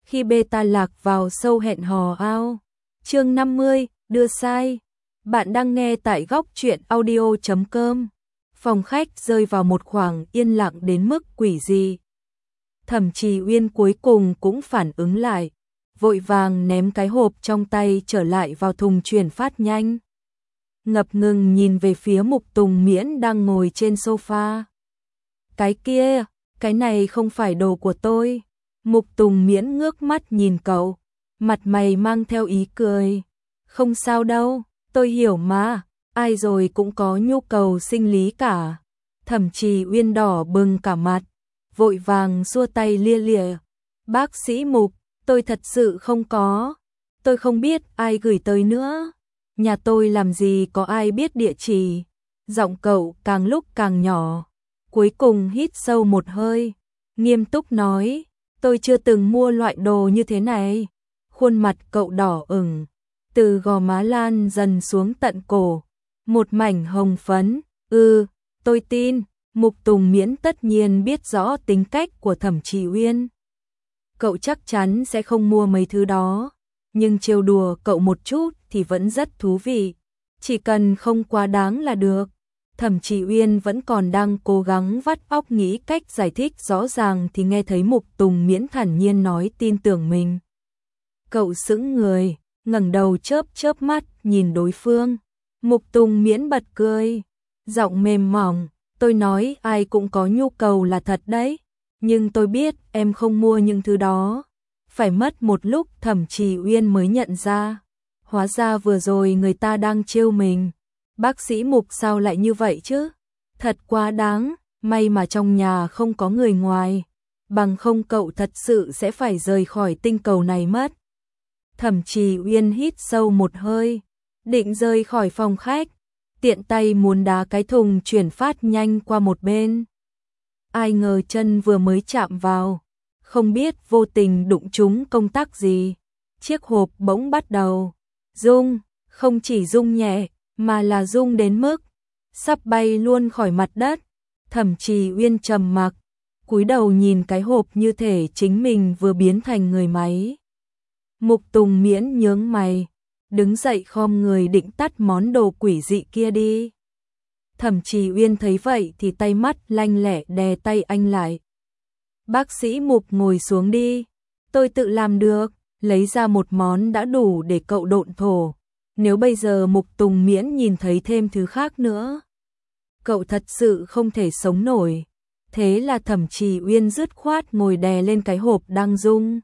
khi beta lạc vào sâu hẹn hò ao. Chương 50, đưa sai. Bạn đang nghe tại góc truyện audio.com. Phòng khách rơi vào một khoảng yên lặng đến mức quỷ dị. Thẩm Trì Uyên cuối cùng cũng phản ứng lại, vội vàng ném cái hộp trong tay trở lại vào thùng chuyển phát nhanh. Ngập ngừng nhìn về phía Mục Tùng Miễn đang ngồi trên sofa. Cái kia, cái này không phải đồ của tôi. Mục Tùng Miễn ngước mắt nhìn cậu, mặt mày mang theo ý cười. Không sao đâu, tôi hiểu mà, ai rồi cũng có nhu cầu sinh lý cả. Thẩm Trì Uyên đỏ bừng cả mặt, vội vàng xua tay lia lịa. Bác sĩ Mục, tôi thật sự không có. Tôi không biết ai gửi tới nữa. Nhà tôi làm gì có ai biết địa chỉ. Giọng cậu càng lúc càng nhỏ. Cuối cùng hít sâu một hơi, nghiêm túc nói, tôi chưa từng mua loại đồ như thế này. Khuôn mặt cậu đỏ ửng, từ gò má lan dần xuống tận cổ, một mảnh hồng phấn. Tôi tin. Mục Tùng Miễn tất nhiên biết rõ tính cách của Thẩm Trì Uyên. Cậu chắc chắn sẽ không mua mấy thứ đó, nhưng trêu đùa cậu một chút thì vẫn rất thú vị. Chỉ cần không quá đáng là được. Thẩm Trì Uyên vẫn còn đang cố gắng vắt óc nghĩ cách giải thích rõ ràng thì nghe thấy Mục Tùng Miễn thản nhiên nói tin tưởng mình. Cậu sững người, ngẩng đầu chớp chớp mắt nhìn đối phương. Mục Tùng Miễn bật cười, giọng mềm mỏng, tôi nói ai cũng có nhu cầu là thật đấy, nhưng tôi biết em không mua những thứ đó. Phải mất một lúc Thẩm Trì Uyên mới nhận ra, hóa ra vừa rồi người ta đang trêu mình. Bác sĩ Mục sao lại như vậy chứ? Thật quá đáng, may mà trong nhà không có người ngoài, bằng không cậu thật sự sẽ phải rời khỏi tinh cầu này mất. Thẩm Trì Uyên hít sâu một hơi, định rời khỏi phòng khách, tiện tay muốn đá cái thùng chuyển phát nhanh qua một bên. Ai ngờ chân vừa mới chạm vào, không biết vô tình đụng trúng công tắc gì, chiếc hộp bỗng bắt đầu rung, không chỉ rung nhẹ, mà là rung đến mức sắp bay luôn khỏi mặt đất. Thẩm Trì Uyên trầm mặc, cúi đầu nhìn cái hộp như thể chính mình vừa biến thành người máy. Mục Tùng Miễn nhướng mày, đứng dậy khom người định tắt món đồ quỷ dị kia đi. Thẩm Trì Uyên thấy vậy thì tay mắt lanh lẹ đè tay anh lại. Bác sĩ Mục ngồi xuống đi, tôi tự làm được. Lấy ra một món đã đủ để cậu độn thổ. Nếu bây giờ Mục Tùng Miễn nhìn thấy thêm thứ khác nữa, cậu thật sự không thể sống nổi. Thế là Thẩm Trì Uyên dứt khoát ngồi đè lên cái hộp đang rung.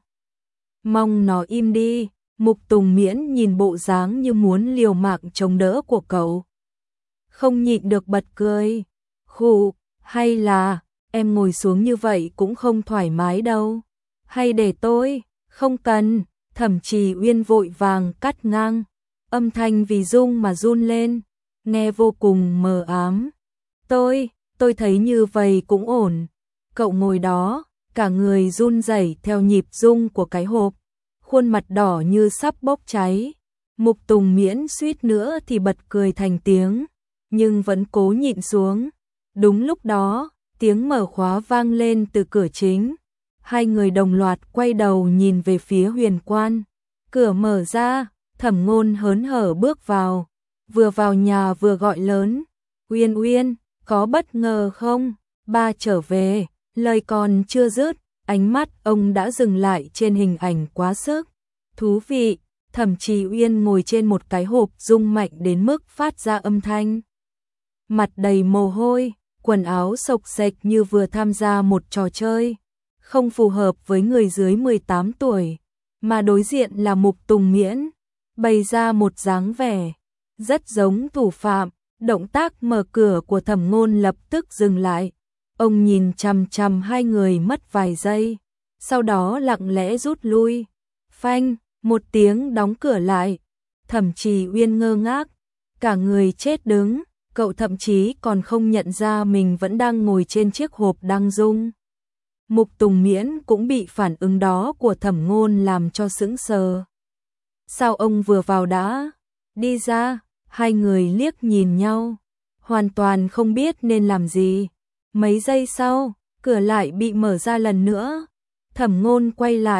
Mong nó im đi. Mục Tùng Miễn nhìn bộ dáng như muốn liều mạng chống đỡ của cậu, không nhịn được bật cười. Khụ, hay là em ngồi xuống như vậy cũng không thoải mái đâu. Hay để tôi? Không cần. Thẩm Trì Uyên vội vàng cắt ngang, âm thanh vì rung mà run lên, nghe vô cùng mờ ám. Tôi thấy như vậy cũng ổn. Cậu ngồi đó, cả người run rẩy theo nhịp rung của cái hộp, khuôn mặt đỏ như sắp bốc cháy. Mục Tùng Miễn suýt nữa thì bật cười thành tiếng, nhưng vẫn cố nhịn xuống. Đúng lúc đó, tiếng mở khóa vang lên từ cửa chính. Hai người đồng loạt quay đầu nhìn về phía Huyền Quan. Cửa mở ra, Thẩm Ngôn hớn hở bước vào, vừa vào nhà vừa gọi lớn, Uyên Uyên, có bất ngờ không? Ba trở về. Lời còn chưa dứt, ánh mắt ông đã dừng lại trên hình ảnh quá sức thú vị. Thẩm Trì Uyên ngồi trên một cái hộp rung mạnh đến mức phát ra âm thanh. Mặt đầy mồ hôi, quần áo xộc xệch như vừa tham gia một trò chơi không phù hợp với người dưới 18 tuổi, mà đối diện là Mục Tùng Miễn, bày ra một dáng vẻ rất giống thủ phạm. Động tác mở cửa của Thẩm Ngôn lập tức dừng lại. Ông nhìn chằm chằm hai người mất vài giây, sau đó lặng lẽ rút lui. Phanh, một tiếng đóng cửa lại. Thẩm Trì Uyên ngơ ngác, cả người chết đứng, cậu thậm chí còn không nhận ra mình vẫn đang ngồi trên chiếc hộp đang rung. Mục Tùng Miễn cũng bị phản ứng đó của Thẩm Ngôn làm cho sững sờ. Sao ông vừa vào đã đi ra? Hai người liếc nhìn nhau, hoàn toàn không biết nên làm gì. Mấy giây sau, cửa lại bị mở ra lần nữa. Thẩm Ngôn quay lại,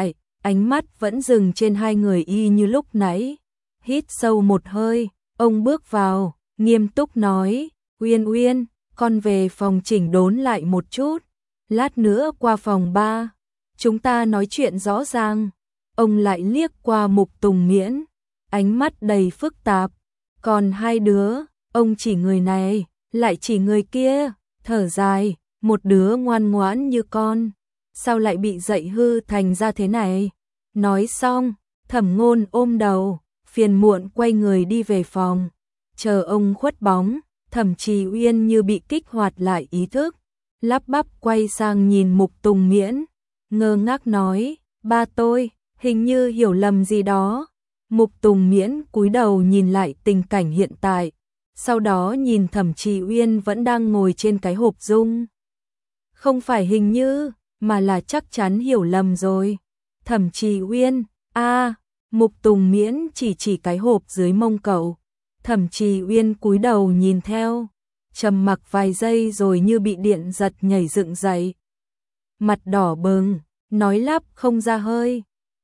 ánh mắt vẫn dừng trên hai người y như lúc nãy. Hít sâu một hơi, ông bước vào, nghiêm túc nói, Uyên Uyên, con về phòng chỉnh đốn lại một chút, lát nữa qua phòng 3, chúng ta nói chuyện rõ ràng. Ông lại liếc qua Mục Tùng Miễn, ánh mắt đầy phức tạp, còn hai đứa, ông chỉ người này, lại chỉ người kia, thở dài, một đứa ngoan ngoãn như con, sao lại bị dạy hư thành ra thế này. Nói xong, Thẩm Ngôn ôm đầu, phiền muộn quay người đi về phòng. Chờ ông khuất bóng, Thẩm Trì Uyên như bị kích hoạt lại ý thức, lắp bắp quay sang nhìn Mục Tùng Miễn, ngơ ngác nói, ba tôi, hình như hiểu lầm gì đó. Mục Tùng Miễn cúi đầu nhìn lại tình cảnh hiện tại, sau đó nhìn Thẩm Trì Uyên vẫn đang ngồi trên cái hộp dung. Không phải hình như, mà là chắc chắn hiểu lầm rồi. Thẩm Trì Uyên, Mục Tùng Miễn chỉ cái hộp dưới mông cậu. Thẩm Trì Uyên cúi đầu nhìn theo, trầm mặc vài giây rồi như bị điện giật nhảy dựng dậy. Mặt đỏ bừng, nói lắp không ra hơi.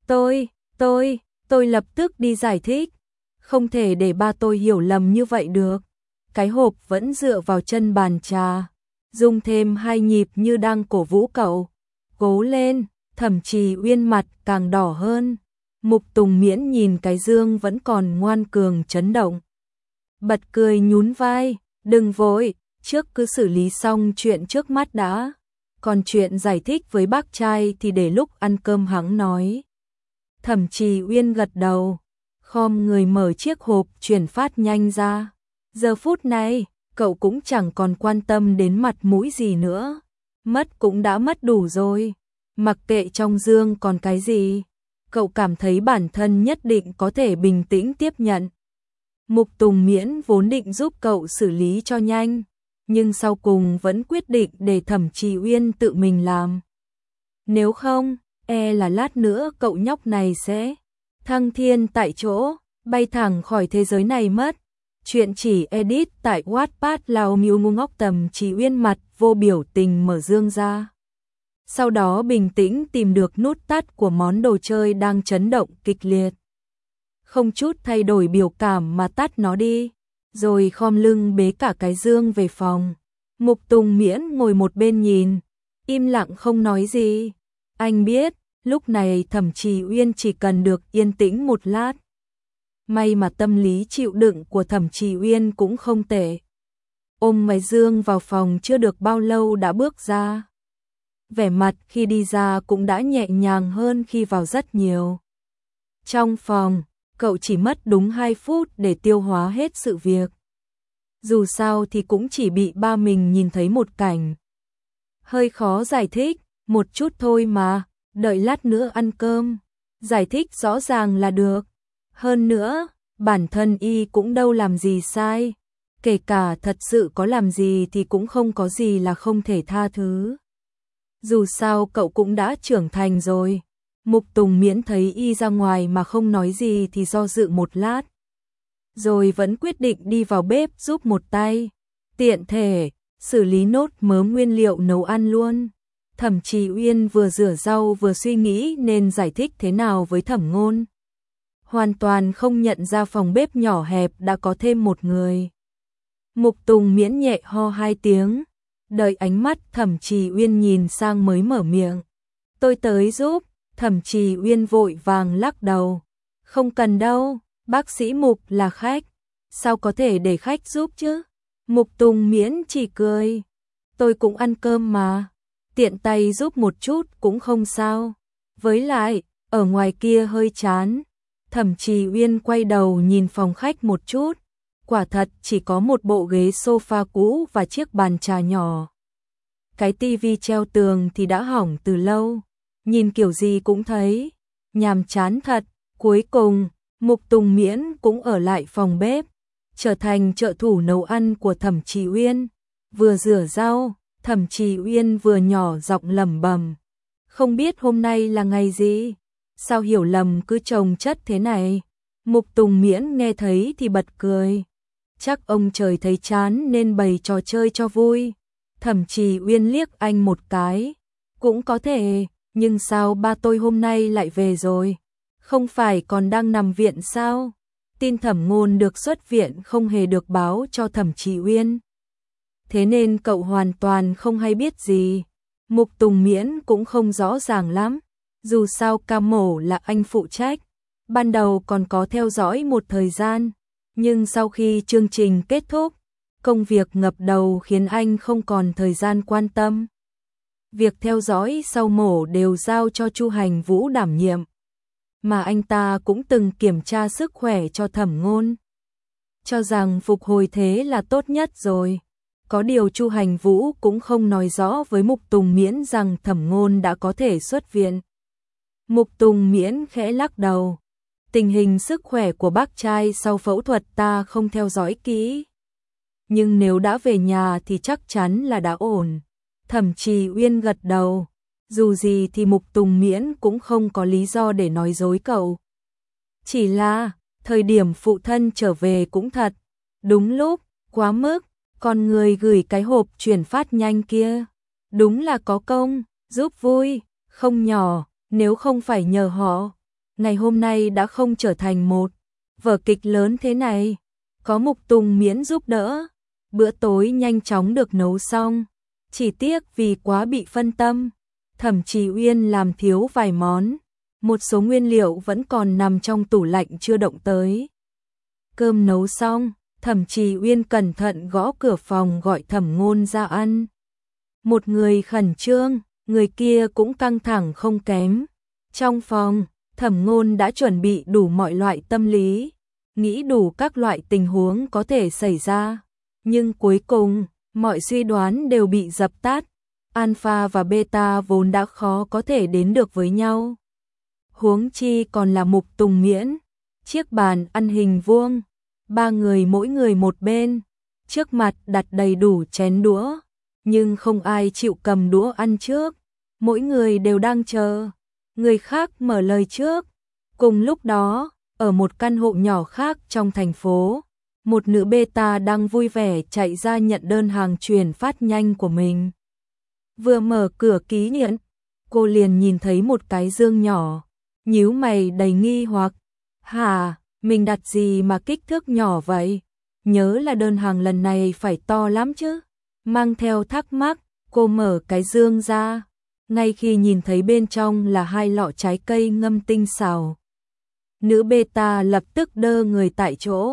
Tôi lập tức đi giải thích. Không thể để ba tôi hiểu lầm như vậy được. Cái hộp vẫn dựa vào chân bàn trà, rung thêm 2 nhịp như đang cổ vũ cậu. Cố lên, Thẩm Trì Uyên mặt càng đỏ hơn. Mục Tùng Miễn nhìn cái dương vẫn còn ngoan cường chấn động, bật cười nhún vai, đừng vội, trước cứ xử lý xong chuyện trước mắt đã. Còn chuyện giải thích với bác trai thì để lúc ăn cơm hắn nói. Thẩm Trì Uyên gật đầu, khom người mở chiếc hộp chuyển phát nhanh ra. Giờ phút này, cậu cũng chẳng còn quan tâm đến mặt mũi gì nữa. Mất cũng đã mất đủ rồi. Mặc kệ trong dương còn cái gì, cậu cảm thấy bản thân nhất định có thể bình tĩnh tiếp nhận. Mục Tùng Miễn vốn định giúp cậu xử lý cho nhanh, nhưng sau cùng vẫn quyết định để Thẩm Trì Uyên tự mình làm. Nếu không, là lát nữa cậu nhóc này sẽ thăng thiên tại chỗ, bay thẳng khỏi thế giới này mất. Chuyện chỉ edit tại Wattpad. Lao Miu ngu ngốc. Thẩm Trì Uyên mặt vô biểu tình mở dương ra. Sau đó bình tĩnh tìm được nút tắt của món đồ chơi đang chấn động kịch liệt. Không chút thay đổi biểu cảm mà tắt nó đi, rồi khom lưng bế cả cái dương về phòng. Mục Tùng Miễn ngồi một bên nhìn, im lặng không nói gì. Anh biết, lúc này Thẩm Trì Uyên chỉ cần được yên tĩnh một lát. May mà tâm lý chịu đựng của Thẩm Trì Uyên cũng không tệ. Ôm cái dương vào phòng chưa được bao lâu đã bước ra. Vẻ mặt khi đi ra cũng đã nhẹ nhàng hơn khi vào rất nhiều. Trong phòng, cậu chỉ mất đúng 2 phút để tiêu hóa hết sự việc. Dù sao thì cũng chỉ bị ba mình nhìn thấy một cảnh. Hơi khó giải thích, một chút thôi mà, đợi lát nữa ăn cơm. Giải thích rõ ràng là được. Hơn nữa, bản thân y cũng đâu làm gì sai. Kể cả thật sự có làm gì thì cũng không có gì là không thể tha thứ. Dù sao cậu cũng đã trưởng thành rồi. Mục Tùng Miễn thấy y ra ngoài mà không nói gì thì do dự một lát. Rồi vẫn quyết định đi vào bếp giúp một tay. Tiện thể, xử lý nốt mớ nguyên liệu nấu ăn luôn. Thẩm Trì Uyên vừa rửa rau vừa suy nghĩ nên giải thích thế nào với Thẩm Ngôn. Hoàn toàn không nhận ra phòng bếp nhỏ hẹp đã có thêm một người. Mục Tùng Miễn nhẹ ho 2 tiếng. Đợi ánh mắt Thẩm Trì Uyên nhìn sang mới mở miệng. Tôi tới giúp. Thẩm Trì Uyên vội vàng lắc đầu. Không cần đâu, bác sĩ Mục là khách. Sao có thể để khách giúp chứ? Mục Tùng Miễn chỉ cười. Tôi cũng ăn cơm mà. Tiện tay giúp một chút cũng không sao. Với lại, ở ngoài kia hơi chán. Thẩm Trì Uyên quay đầu nhìn phòng khách một chút. Quả thật chỉ có một bộ ghế sofa cũ và chiếc bàn trà nhỏ. Cái tivi treo tường thì đã hỏng từ lâu. Nhìn kiểu gì cũng thấy nhàm chán thật. Cuối cùng, Mục Tùng Miễn cũng ở lại phòng bếp, trở thành trợ thủ nấu ăn của Thẩm Trì Uyên. Vừa rửa rau, Thẩm Trì Uyên vừa nhỏ giọng lẩm bẩm. Không biết hôm nay là ngày gì? Sao hiểu lầm cứ chồng chất thế này? Mục Tùng Miễn nghe thấy thì bật cười. Chắc ông trời thấy chán nên bày trò chơi cho vui. Thẩm Trì Uyên liếc anh một cái. Cũng có thể, Nhưng sao ba tôi hôm nay lại về rồi? Không phải còn đang nằm viện sao? Tin Thẩm Ngôn được xuất viện không hề được báo cho Thẩm Trì Uyên. Thế nên cậu hoàn toàn không hay biết gì. Mục Tùng Miễn cũng không rõ ràng lắm. Dù sao ca mổ là anh phụ trách. Ban đầu còn có theo dõi một thời gian. Nhưng sau khi chương trình kết thúc, công việc ngập đầu khiến anh không còn thời gian quan tâm. Việc theo dõi sau mổ đều giao cho Chu Hành Vũ đảm nhiệm. Mà anh ta cũng từng kiểm tra sức khỏe cho Thẩm Ngôn. Cho rằng phục hồi thế là tốt nhất rồi. Có điều Chu Hành Vũ cũng không nói rõ với Mục Tùng Miễn rằng Thẩm Ngôn đã có thể xuất viện. Mục Tùng Miễn khẽ lắc đầu. Tình hình sức khỏe của bác trai sau phẫu thuật ta không theo dõi kỹ. Nhưng nếu đã về nhà thì chắc chắn là đã ổn. Thẩm Trì Uyên gật đầu. Dù gì thì Mục Tùng Miễn cũng không có lý do để nói dối cậu. Chỉ là, thời điểm phụ thân trở về cũng thật. Đúng lúc, quá mức, con người gửi cái hộp chuyển phát nhanh kia. Đúng là có công, giúp vui, không nhỏ, nếu không phải nhờ họ. Ngày hôm nay đã không trở thành một vở kịch lớn thế này. Có Mục Tùng Miễn giúp đỡ. Bữa tối nhanh chóng được nấu xong. Chỉ tiếc vì quá bị phân tâm. Thẩm Trì Uyên làm thiếu vài món. Một số nguyên liệu vẫn còn nằm trong tủ lạnh chưa động tới. Cơm nấu xong, Thẩm Trì Uyên cẩn thận gõ cửa phòng gọi Thẩm Ngôn ra ăn. Một người khẩn trương, người kia cũng căng thẳng không kém. Trong phòng, Thẩm Ngôn đã chuẩn bị đủ mọi loại tâm lý, nghĩ đủ các loại tình huống có thể xảy ra. Nhưng cuối cùng, mọi suy đoán đều bị dập tắt. Alpha và Beta vốn đã khó có thể đến được với nhau. Huống chi còn là Mục Tùng Miễn. Chiếc bàn ăn hình vuông, ba người mỗi người một bên, trước mặt đặt đầy đủ chén đũa, nhưng không ai chịu cầm đũa ăn trước. Mỗi người đều đang chờ người khác mở lời trước. Cùng lúc đó, ở một căn hộ nhỏ khác trong thành phố, một nữ beta đang vui vẻ chạy ra nhận đơn hàng chuyển phát nhanh của mình. Vừa mở cửa ký nhận, cô liền nhìn thấy một cái dương nhỏ, nhíu mày đầy nghi hoặc. Hả, mình đặt gì mà kích thước nhỏ vậy? Nhớ là đơn hàng lần này phải to lắm chứ? Mang theo thắc mắc, cô mở cái dương ra. Ngay khi nhìn thấy bên trong là 2 lọ trái cây ngâm tinh xào. Nữ beta lập tức đơ người tại chỗ.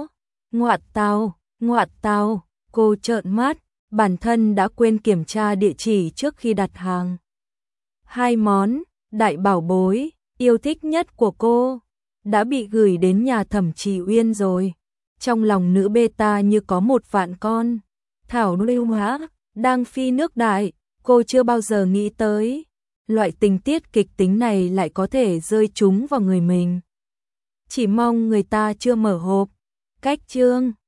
Ngoại tao, cô trợn mắt, bản thân đã quên kiểm tra địa chỉ trước khi đặt hàng. 2 món, đại bảo bối, yêu thích nhất của cô, đã bị gửi đến nhà Thẩm Trì Uyên rồi. Trong lòng nữ beta như có một vạn con thảo lưu hóa đang phi nước đại. Cô chưa bao giờ nghĩ tới loại tình tiết kịch tính này lại có thể rơi trúng vào người mình. Chỉ mong người ta chưa mở hộp. Cách chương